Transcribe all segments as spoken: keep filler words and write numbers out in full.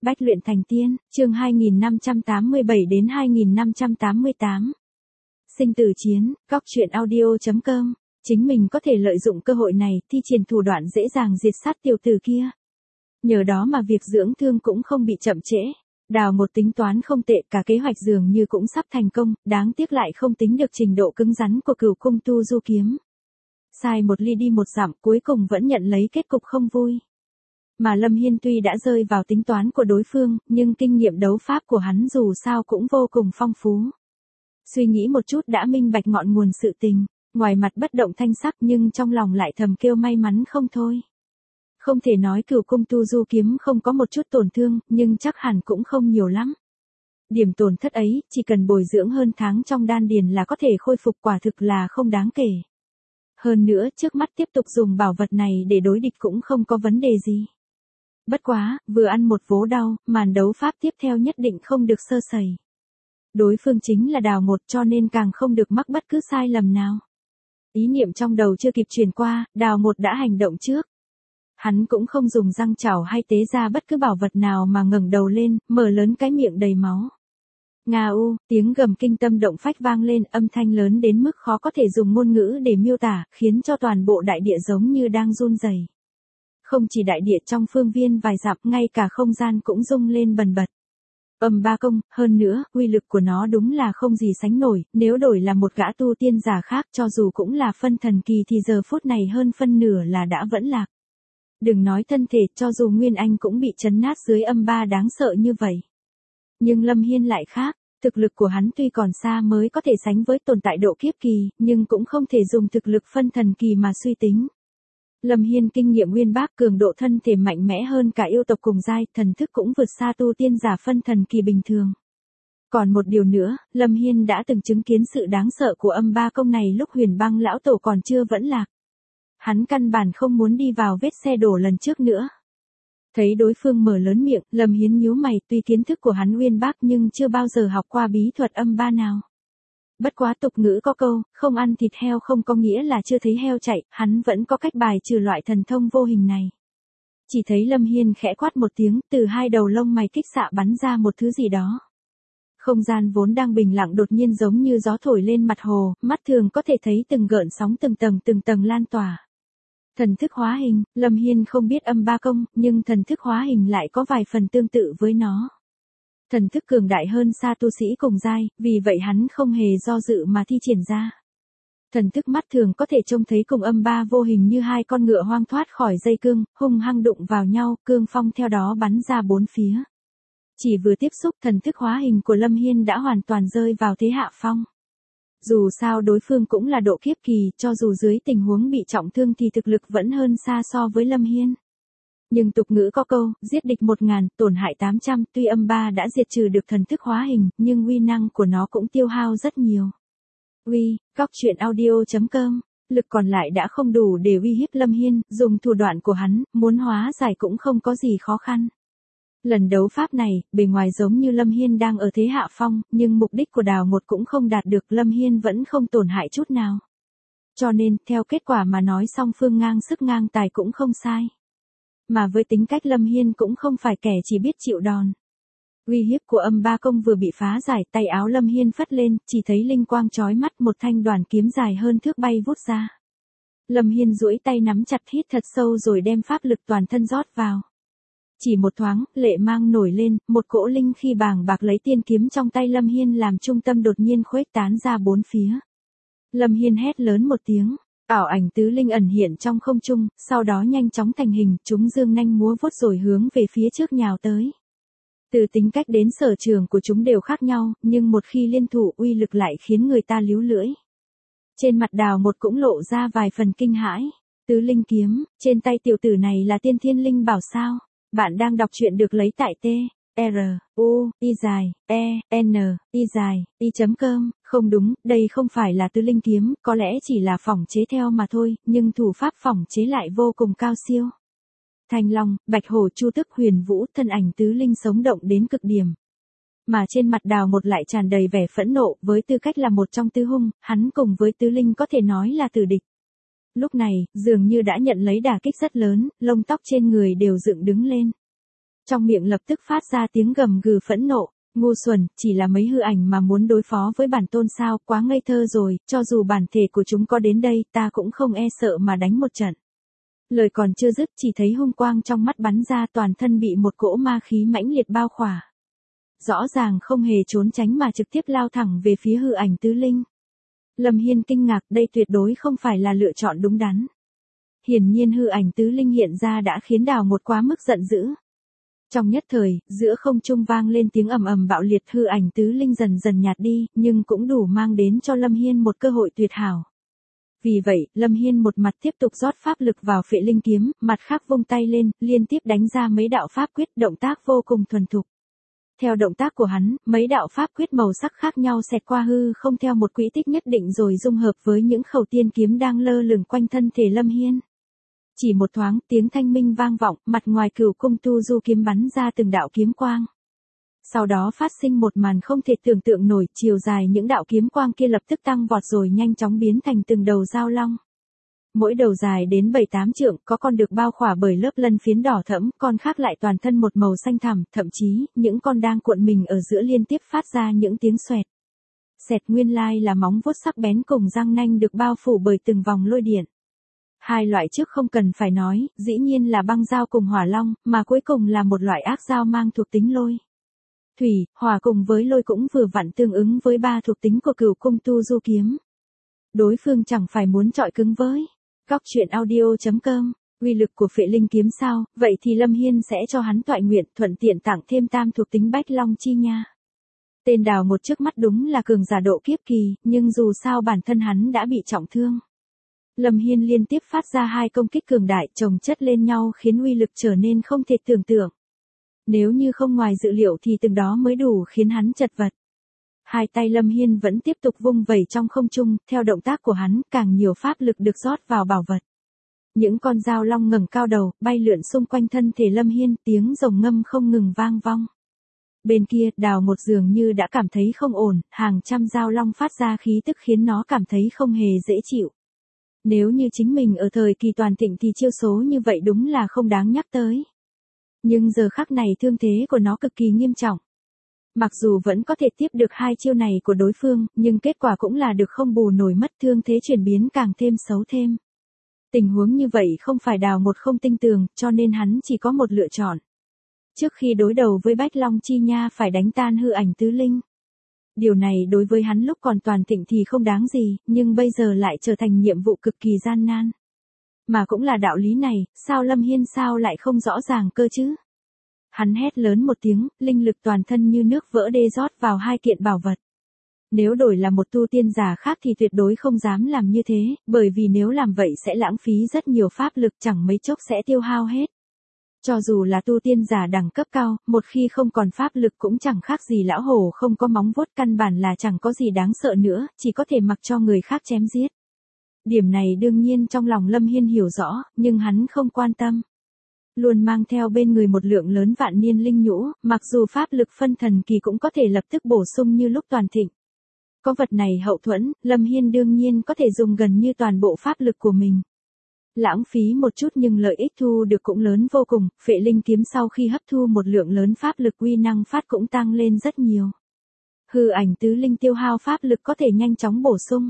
Bách luyện thành tiên, chương hai nghìn năm trăm tám mươi bảy đến hai nghìn năm trăm tám mươi tám. Sinh tử chiến, góc truyện audio chấm com. Chính mình có thể lợi dụng cơ hội này, thi triển thủ đoạn dễ dàng diệt sát tiểu tử kia. Nhờ đó mà việc dưỡng thương cũng không bị chậm trễ. Đào một tính toán không tệ, cả kế hoạch dường như cũng sắp thành công, đáng tiếc lại không tính được trình độ cứng rắn của Cửu Cung Tu Du kiếm. Sai một ly đi một dặm, cuối cùng vẫn nhận lấy kết cục không vui. Mà Lâm Hiên tuy đã rơi vào tính toán của đối phương, nhưng kinh nghiệm đấu pháp của hắn dù sao cũng vô cùng phong phú. Suy nghĩ một chút đã minh bạch ngọn nguồn sự tình, ngoài mặt bất động thanh sắc nhưng trong lòng lại thầm kêu may mắn không thôi. Không thể nói Cửu Cung Tu Du kiếm không có một chút tổn thương, nhưng chắc hẳn cũng không nhiều lắm. Điểm tổn thất ấy, chỉ cần bồi dưỡng hơn tháng trong đan điền là có thể khôi phục, quả thực là không đáng kể. Hơn nữa, trước mắt tiếp tục dùng bảo vật này để đối địch cũng không có vấn đề gì. Bất quá, vừa ăn một vố đau, màn đấu pháp tiếp theo nhất định không được sơ sẩy. Đối phương chính là Đào một, cho nên càng không được mắc bất cứ sai lầm nào. Ý niệm trong đầu chưa kịp truyền qua, Đào một đã hành động trước. Hắn cũng không dùng răng chảo hay tế ra bất cứ bảo vật nào mà ngẩng đầu lên, mở lớn cái miệng đầy máu. Nga u, tiếng gầm kinh tâm động phách vang lên, âm thanh lớn đến mức khó có thể dùng ngôn ngữ để miêu tả, khiến cho toàn bộ đại địa giống như đang run rẩy. Không chỉ đại địa trong phương viên vài dặm, ngay cả không gian cũng rung lên bần bật. Âm ba công, hơn nữa, uy lực của nó đúng là không gì sánh nổi, nếu đổi là một gã tu tiên giả khác cho dù cũng là phân thần kỳ thì giờ phút này hơn phân nửa là đã vẫn lạc. Đừng nói thân thể, cho dù Nguyên Anh cũng bị chấn nát dưới âm ba đáng sợ như vậy. Nhưng Lâm Hiên lại khác, thực lực của hắn tuy còn xa mới có thể sánh với tồn tại độ kiếp kỳ, nhưng cũng không thể dùng thực lực phân thần kỳ mà suy tính. Lâm Hiên kinh nghiệm uyên bác, cường độ thân thể mạnh mẽ hơn cả yêu tộc cùng giai, thần thức cũng vượt xa tu tiên giả phân thần kỳ bình thường. Còn một điều nữa, Lâm Hiên đã từng chứng kiến sự đáng sợ của âm ba công này lúc Huyền Băng lão tổ còn chưa vẫn lạc. Hắn căn bản không muốn đi vào vết xe đổ lần trước nữa. Thấy đối phương mở lớn miệng, Lâm Hiên nhíu mày, tuy kiến thức của hắn uyên bác nhưng chưa bao giờ học qua bí thuật âm ba nào. Bất quá tục ngữ có câu, không ăn thịt heo không có nghĩa là chưa thấy heo chạy, hắn vẫn có cách bài trừ loại thần thông vô hình này. Chỉ thấy Lâm Hiên khẽ quát một tiếng, từ hai đầu lông mày kích xạ bắn ra một thứ gì đó. Không gian vốn đang bình lặng đột nhiên giống như gió thổi lên mặt hồ, mắt thường có thể thấy từng gợn sóng từng tầng từng tầng lan tỏa. Thần thức hóa hình, Lâm Hiên không biết âm ba công, nhưng thần thức hóa hình lại có vài phần tương tự với nó. Thần thức cường đại hơn xa tu sĩ cùng giai, vì vậy hắn không hề do dự mà thi triển ra. Thần thức mắt thường có thể trông thấy cùng âm ba vô hình như hai con ngựa hoang thoát khỏi dây cương, hung hăng đụng vào nhau, cương phong theo đó bắn ra bốn phía. Chỉ vừa tiếp xúc, thần thức hóa hình của Lâm Hiên đã hoàn toàn rơi vào thế hạ phong. Dù sao đối phương cũng là độ kiếp kỳ, cho dù dưới tình huống bị trọng thương thì thực lực vẫn hơn xa so với Lâm Hiên. Nhưng tục ngữ có câu, giết địch một ngàn, tổn hại tám trăm, tuy âm ba đã diệt trừ được thần thức hóa hình, nhưng uy năng của nó cũng tiêu hao rất nhiều. Uy, góc truyện audio chấm com, lực còn lại đã không đủ để uy hiếp Lâm Hiên, dùng thủ đoạn của hắn, muốn hóa giải cũng không có gì khó khăn. Lần đấu pháp này, bề ngoài giống như Lâm Hiên đang ở thế hạ phong, nhưng mục đích của Đào một cũng không đạt được, Lâm Hiên vẫn không tổn hại chút nào. Cho nên, theo kết quả mà nói song phương ngang sức ngang tài cũng không sai. Mà với tính cách Lâm Hiên cũng không phải kẻ chỉ biết chịu đòn. Uy hiếp của âm ba công vừa bị phá giải, tay áo Lâm Hiên phất lên, chỉ thấy linh quang chói mắt, một thanh đoàn kiếm dài hơn thước bay vút ra. Lâm Hiên duỗi tay nắm chặt, hít thật sâu rồi đem pháp lực toàn thân rót vào. Chỉ một thoáng, lệ mang nổi lên, một cỗ linh khí bàng bạc lấy tiên kiếm trong tay Lâm Hiên làm trung tâm đột nhiên khuếch tán ra bốn phía. Lâm Hiên hét lớn một tiếng. Ảo ảnh tứ linh ẩn hiện trong không trung, sau đó nhanh chóng thành hình, chúng dương nanh múa vuốt rồi hướng về phía trước nhào tới. Từ tính cách đến sở trường của chúng đều khác nhau, nhưng một khi liên thủ uy lực lại khiến người ta líu lưỡi. Trên mặt Đào một cũng lộ ra vài phần kinh hãi. Tứ linh kiếm, trên tay tiểu tử này là tiên thiên linh bảo sao? Bạn đang đọc truyện được lấy tại T. R, U, I dài, E, N, I dài, I chấm com, không đúng, đây không phải là tứ linh kiếm, có lẽ chỉ là phỏng chế theo mà thôi, nhưng thủ pháp phỏng chế lại vô cùng cao siêu. Thanh Long, Bạch Hổ, Chu Tức, Huyền Vũ, thân ảnh tứ linh sống động đến cực điểm. Mà trên mặt Đào một lại tràn đầy vẻ phẫn nộ, với tư cách là một trong tứ hung, hắn cùng với tứ linh có thể nói là tử địch. Lúc này, dường như đã nhận lấy đả kích rất lớn, lông tóc trên người đều dựng đứng lên. Trong miệng lập tức phát ra tiếng gầm gừ phẫn nộ, ngu xuẩn, chỉ là mấy hư ảnh mà muốn đối phó với bản tôn sao, quá ngây thơ rồi, cho dù bản thể của chúng có đến đây, ta cũng không e sợ mà đánh một trận. Lời còn chưa dứt, chỉ thấy hung quang trong mắt bắn ra, toàn thân bị một cỗ ma khí mãnh liệt bao khỏa. Rõ ràng không hề trốn tránh mà trực tiếp lao thẳng về phía hư ảnh tứ linh. Lâm Hiên kinh ngạc, đây tuyệt đối không phải là lựa chọn đúng đắn. Hiển nhiên hư ảnh tứ linh hiện ra đã khiến Đào một quá mức giận dữ. Trong nhất thời, giữa không trung vang lên tiếng ầm ầm bạo liệt, hư ảnh tứ linh dần dần nhạt đi, nhưng cũng đủ mang đến cho Lâm Hiên một cơ hội tuyệt hảo. Vì vậy, Lâm Hiên một mặt tiếp tục rót pháp lực vào phệ linh kiếm, mặt khác vung tay lên, liên tiếp đánh ra mấy đạo pháp quyết, động tác vô cùng thuần thục. Theo động tác của hắn, mấy đạo pháp quyết màu sắc khác nhau xẹt qua hư không theo một quỹ tích nhất định rồi dung hợp với những khẩu tiên kiếm đang lơ lửng quanh thân thể Lâm Hiên. Chỉ một thoáng, tiếng thanh minh vang vọng, mặt ngoài Cửu Cung Tu Du kiếm bắn ra từng đạo kiếm quang. Sau đó phát sinh một màn không thể tưởng tượng nổi, chiều dài những đạo kiếm quang kia lập tức tăng vọt rồi nhanh chóng biến thành từng đầu dao long. Mỗi đầu dài đến bảy tám trượng, có con được bao khỏa bởi lớp lân phiến đỏ thẫm, con khác lại toàn thân một màu xanh thẳm, thậm chí, những con đang cuộn mình ở giữa liên tiếp phát ra những tiếng xoẹt. Xẹt nguyên lai là móng vuốt sắc bén cùng răng nanh được bao phủ bởi từng vòng lôi điện. Hai loại trước không cần phải nói, dĩ nhiên là băng dao cùng hỏa long, mà cuối cùng là một loại ác dao mang thuộc tính lôi. Thủy, hỏa cùng với lôi cũng vừa vặn tương ứng với ba thuộc tính của Cửu Cung Tu Du kiếm. Đối phương chẳng phải muốn chọi cứng với. Góc truyện audio chấm com, uy lực của phệ linh kiếm sao, vậy thì Lâm Hiên sẽ cho hắn toại nguyện, thuận tiện tặng thêm tam thuộc tính Bách Long Chi Nha. Tên Đào một trước mắt đúng là cường giả độ kiếp kỳ, nhưng dù sao bản thân hắn đã bị trọng thương. Lâm Hiên liên tiếp phát ra hai công kích cường đại chồng chất lên nhau khiến uy lực trở nên không thể tưởng tượng. Nếu như không ngoài dự liệu thì từng đó mới đủ khiến hắn chật vật. Hai tay Lâm Hiên vẫn tiếp tục vung vẩy trong không trung, theo động tác của hắn, càng nhiều pháp lực được rót vào bảo vật. Những con dao long ngẩng cao đầu, bay lượn xung quanh thân thể Lâm Hiên, tiếng rồng ngâm không ngừng vang vong. Bên kia, Đào một dường như đã cảm thấy không ổn, hàng trăm dao long phát ra khí tức khiến nó cảm thấy không hề dễ chịu. Nếu như chính mình ở thời kỳ toàn thịnh thì chiêu số như vậy đúng là không đáng nhắc tới. Nhưng giờ khắc này thương thế của nó cực kỳ nghiêm trọng. Mặc dù vẫn có thể tiếp được hai chiêu này của đối phương, nhưng kết quả cũng là được không bù nổi, mất thương thế chuyển biến càng thêm xấu thêm. Tình huống như vậy không phải Đào một không tinh tường, cho nên hắn chỉ có một lựa chọn. Trước khi đối đầu với Bách Long Chi Nha phải đánh tan hư ảnh tứ linh. Điều này đối với hắn lúc còn toàn thịnh thì không đáng gì, nhưng bây giờ lại trở thành nhiệm vụ cực kỳ gian nan. Mà cũng là đạo lý này, sao Lâm Hiên sao lại không rõ ràng cơ chứ? Hắn hét lớn một tiếng, linh lực toàn thân như nước vỡ đê rót vào hai kiện bảo vật. Nếu đổi là một tu tiên giả khác thì tuyệt đối không dám làm như thế, bởi vì nếu làm vậy sẽ lãng phí rất nhiều pháp lực, chẳng mấy chốc sẽ tiêu hao hết. Cho dù là tu tiên giả đẳng cấp cao, một khi không còn pháp lực cũng chẳng khác gì lão hổ không có móng vuốt, căn bản là chẳng có gì đáng sợ nữa, chỉ có thể mặc cho người khác chém giết. Điểm này đương nhiên trong lòng Lâm Hiên hiểu rõ, nhưng hắn không quan tâm. Luôn mang theo bên người một lượng lớn vạn niên linh nhũ, mặc dù pháp lực phân thần kỳ cũng có thể lập tức bổ sung như lúc toàn thịnh. Có vật này hậu thuẫn, Lâm Hiên đương nhiên có thể dùng gần như toàn bộ pháp lực của mình. Lãng phí một chút nhưng lợi ích thu được cũng lớn vô cùng, phệ linh kiếm sau khi hấp thu một lượng lớn pháp lực uy năng phát cũng tăng lên rất nhiều. Hư ảnh tứ linh tiêu hao pháp lực có thể nhanh chóng bổ sung.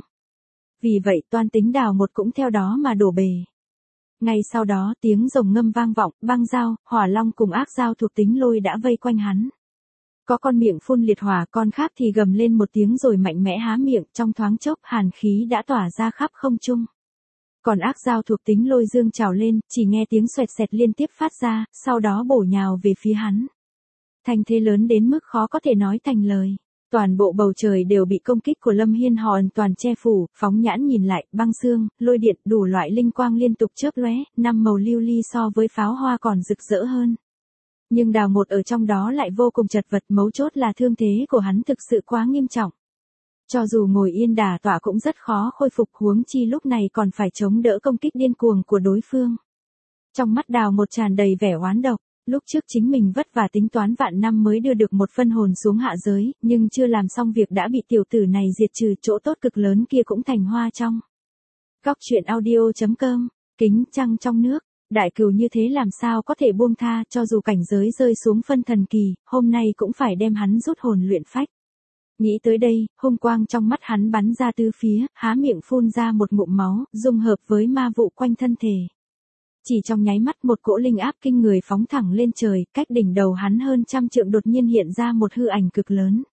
Vì vậy toan tính Đào một cũng theo đó mà đổ bể. Ngay sau đó tiếng rồng ngâm vang vọng, băng dao, hỏa long cùng ác dao thuộc tính lôi đã vây quanh hắn. Có con miệng phun liệt hỏa, con khác thì gầm lên một tiếng rồi mạnh mẽ há miệng, trong thoáng chốc hàn khí đã tỏa ra khắp không trung. Còn ác dao thuộc tính lôi dương trào lên, chỉ nghe tiếng xoẹt xẹt liên tiếp phát ra, sau đó bổ nhào về phía hắn. Thanh thế lớn đến mức khó có thể nói thành lời. Toàn bộ bầu trời đều bị công kích của Lâm Hiên hoàn toàn che phủ, phóng nhãn nhìn lại, băng xương, lôi điện, đủ loại linh quang liên tục chớp lóe, năm màu lưu ly so với pháo hoa còn rực rỡ hơn. Nhưng Đào một ở trong đó lại vô cùng chật vật, mấu chốt là thương thế của hắn thực sự quá nghiêm trọng. Cho dù ngồi yên đả tọa cũng rất khó khôi phục, huống chi lúc này còn phải chống đỡ công kích điên cuồng của đối phương. Trong mắt Đào một tràn đầy vẻ oán độc. Lúc trước chính mình vất vả tính toán vạn năm mới đưa được một phân hồn xuống hạ giới, nhưng chưa làm xong việc đã bị tiểu tử này diệt trừ, chỗ tốt cực lớn kia cũng thành hoa trong. Góc truyện audio chấm com, kính trăng trong nước. Đại cừu như thế làm sao có thể buông tha, cho dù cảnh giới rơi xuống phân thần kỳ, hôm nay cũng phải đem hắn rút hồn luyện phách. Nghĩ tới đây, hung quang trong mắt hắn bắn ra tứ phía, há miệng phun ra một ngụm máu, dung hợp với ma vụ quanh thân thể. Chỉ trong nháy mắt một cỗ linh áp kinh người phóng thẳng lên trời, cách đỉnh đầu hắn hơn trăm trượng đột nhiên hiện ra một hư ảnh cực lớn.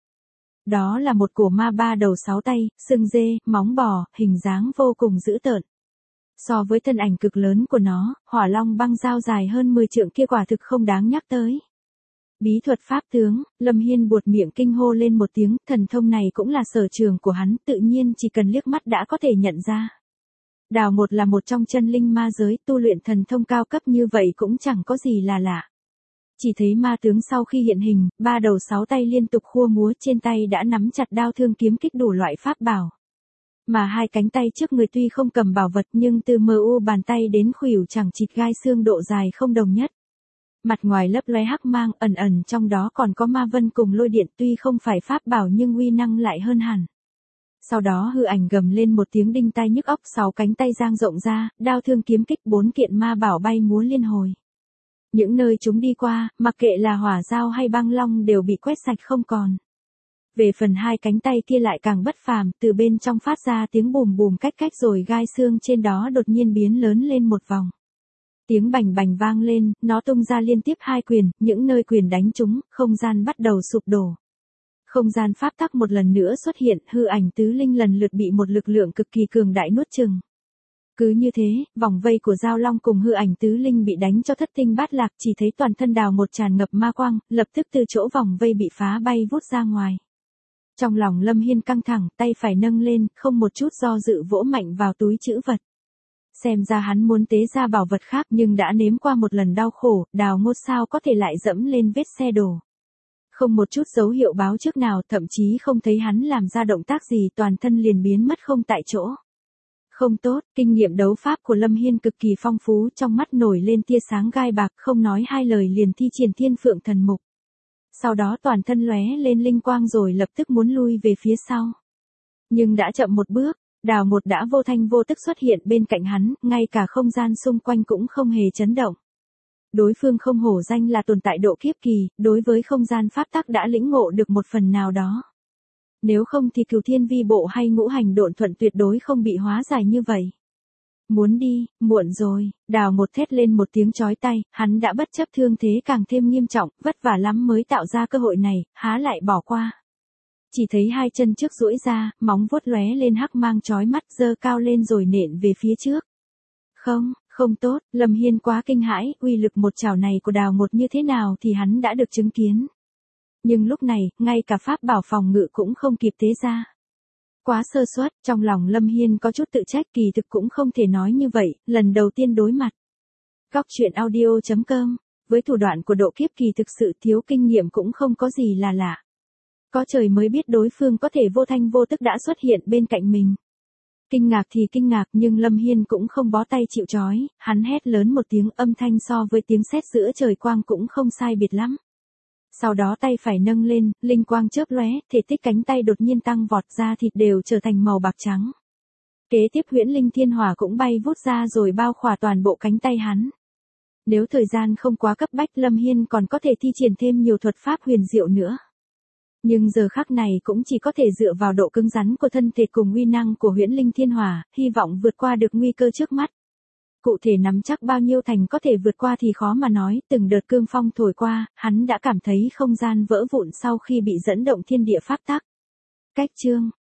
Đó là một cổ ma ba đầu sáu tay, sừng dê, móng bò, hình dáng vô cùng dữ tợn. So với thân ảnh cực lớn của nó, hỏa long băng dao dài hơn mười trượng kia quả thực không đáng nhắc tới. Bí thuật pháp tướng, Lâm Hiên buột miệng kinh hô lên một tiếng, thần thông này cũng là sở trường của hắn, tự nhiên chỉ cần liếc mắt đã có thể nhận ra. Đào một là một trong chân linh ma giới, tu luyện thần thông cao cấp như vậy cũng chẳng có gì là lạ. Chỉ thấy ma tướng sau khi hiện hình, ba đầu sáu tay liên tục khua múa, trên tay đã nắm chặt đao thương kiếm kích đủ loại pháp bảo. Mà hai cánh tay trước người tuy không cầm bảo vật nhưng từ mờ u bàn tay đến khuỷu chẳng chịt gai xương độ dài không đồng nhất. Mặt ngoài lấp lóe hắc mang, ẩn ẩn trong đó còn có ma vân cùng lôi điện, tuy không phải pháp bảo nhưng uy năng lại hơn hẳn. Sau đó hư ảnh gầm lên một tiếng đinh tai nhức óc, sáu cánh tay dang rộng ra, đao thương kiếm kích bốn kiện ma bảo bay múa liên hồi. Những nơi chúng đi qua, mặc kệ là hỏa dao hay băng long đều bị quét sạch không còn. Về phần hai cánh tay kia lại càng bất phàm, từ bên trong phát ra tiếng bùm bùm cách cách rồi gai xương trên đó đột nhiên biến lớn lên một vòng. Tiếng bành bành vang lên, nó tung ra liên tiếp hai quyền, những nơi quyền đánh trúng, không gian bắt đầu sụp đổ. Không gian pháp tắc một lần nữa xuất hiện, hư ảnh tứ linh lần lượt bị một lực lượng cực kỳ cường đại nuốt chừng. Cứ như thế, vòng vây của Giao Long cùng hư ảnh tứ linh bị đánh cho thất tinh bát lạc, chỉ thấy toàn thân Đào một tràn ngập ma quang, lập tức từ chỗ vòng vây bị phá bay vút ra ngoài. Trong lòng Lâm Hiên căng thẳng, tay phải nâng lên, không một chút do dự vỗ mạnh vào túi trữ vật. Xem ra hắn muốn tế ra bảo vật khác nhưng đã nếm qua một lần đau khổ, Đào Ngô sao có thể lại dẫm lên vết xe đổ. Không một chút dấu hiệu báo trước nào, thậm chí không thấy hắn làm ra động tác gì, toàn thân liền biến mất không tại chỗ. Không tốt, kinh nghiệm đấu pháp của Lâm Hiên cực kỳ phong phú, trong mắt nổi lên tia sáng gai bạc, không nói hai lời liền thi triển Thiên Phượng Thần Mục. Sau đó toàn thân lóe lên linh quang rồi lập tức muốn lui về phía sau. Nhưng đã chậm một bước, Đào một đã vô thanh vô tức xuất hiện bên cạnh hắn, ngay cả không gian xung quanh cũng không hề chấn động. Đối phương không hổ danh là tồn tại độ kiếp kỳ, đối với không gian pháp tắc đã lĩnh ngộ được một phần nào đó. Nếu không thì Cửu Thiên Vi Bộ hay Ngũ Hành Độn Thuận tuyệt đối không bị hóa giải như vậy. Muốn đi, muộn rồi, Đào một thét lên một tiếng chói tai, hắn đã bất chấp thương thế càng thêm nghiêm trọng, vất vả lắm mới tạo ra cơ hội này, há lại bỏ qua. Chỉ thấy hai chân trước duỗi ra, móng vuốt lóe lên hắc mang chói mắt, giơ cao lên rồi nện về phía trước. Không, không tốt, Lâm Hiên quá kinh hãi, uy lực một chảo này của Đào một như thế nào thì hắn đã được chứng kiến. Nhưng lúc này, ngay cả pháp bảo phòng ngự cũng không kịp tế ra. Quá sơ suất, trong lòng Lâm Hiên có chút tự trách, kỳ thực cũng không thể nói như vậy, lần đầu tiên đối mặt. Góc truyện audio chấm com, với thủ đoạn của độ kiếp kỳ thực sự thiếu kinh nghiệm cũng không có gì là lạ. Có trời mới biết đối phương có thể vô thanh vô tức đã xuất hiện bên cạnh mình. Kinh ngạc thì kinh ngạc nhưng Lâm Hiên cũng không bó tay chịu trói, hắn hét lớn một tiếng, âm thanh so với tiếng sét giữa trời quang cũng không sai biệt lắm. Sau đó tay phải nâng lên, linh quang chớp lóe, thể tích cánh tay đột nhiên tăng vọt ra, thịt đều trở thành màu bạc trắng. Kế tiếp huyễn linh thiên hỏa cũng bay vút ra rồi bao khỏa toàn bộ cánh tay hắn. Nếu thời gian không quá cấp bách, Lâm Hiên còn có thể thi triển thêm nhiều thuật pháp huyền diệu nữa. Nhưng giờ khắc này cũng chỉ có thể dựa vào độ cứng rắn của thân thể cùng uy năng của huyễn linh thiên hỏa, hy vọng vượt qua được nguy cơ trước mắt. Cụ thể nắm chắc bao nhiêu thành có thể vượt qua thì khó mà nói, từng đợt cương phong thổi qua, hắn đã cảm thấy không gian vỡ vụn sau khi bị dẫn động thiên địa pháp tắc. Cách chương